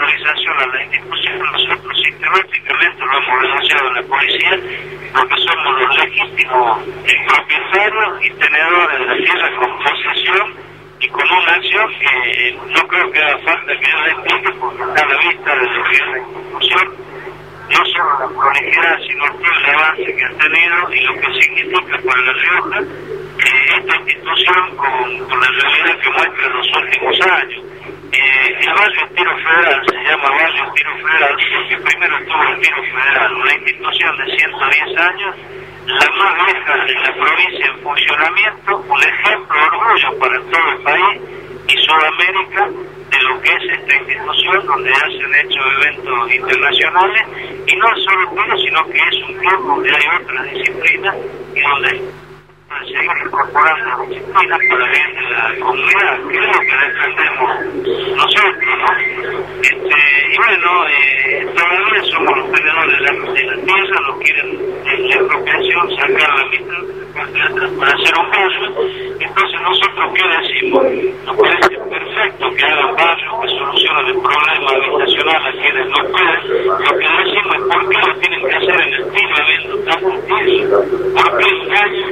autorización a la institución, nosotros sistemáticamente lo hemos denunciado a la policía, porque somos los legítimos propietarios y tenedores de la tierra con posesión y con una acción que no creo que haga falta que yo le explique, porque está a la vista de lo que es la institución, no solo la prolijidad, sino todo el avance que ha tenido y lo que significa para La Rioja esta institución con la realidad que muestra en los últimos años. El barrio Tiro Federal se llama barrio Tiro Federal porque primero estuvo el Tiro Federal, una institución de 110 años, la más vieja de la provincia en funcionamiento, un ejemplo de orgullo para todo el país y Sudamérica de lo que es esta institución, donde ya se han hecho eventos internacionales, y no solo uno, sino que es un club donde hay otras disciplinas y donde seguir incorporando disciplinas para el bien de la comunidad, que es lo que defendemos nosotros, ¿no? Y bueno, todavía somos los tenedores de la tierra, nos quieren en la expropiación sacar la mitad para hacer un barrio. Entonces nosotros, ¿qué decimos? Nos parece perfecto que hagan barrios que solucionen el problema habitacional a quienes no pueden. Lo que decimos es por qué lo tienen que hacer en el estilo habiendo tanto tierra, por qué engaño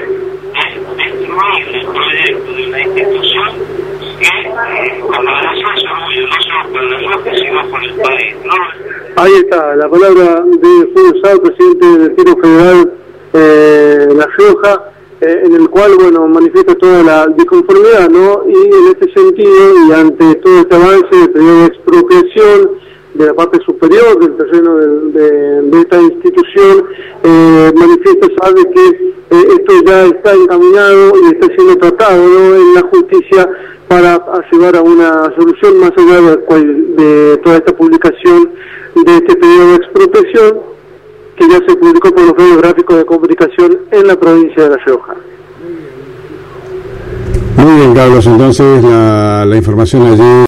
destruir el proyecto de una institución que, como decía, es orgullo no solo para la Rioja, sino para el país, ¿no? Ahí está, la palabra de Julio Sá, presidente del Tiro Federal La Rioja, en el cual, bueno, manifiesta toda la disconformidad, ¿no? Y en este sentido, y ante todo este avance de periodo de expropiación de la parte superior del terreno de esta institución, manifiesta, sabe que esto ya está encaminado y está siendo tratado, ¿no?, en la justicia para llevar a una solución más allá de toda esta publicación de este periodo de expropiación que ya se publicó por los medios gráficos de comunicación en la provincia de La Rioja. Muy bien, Carlos, entonces la información allí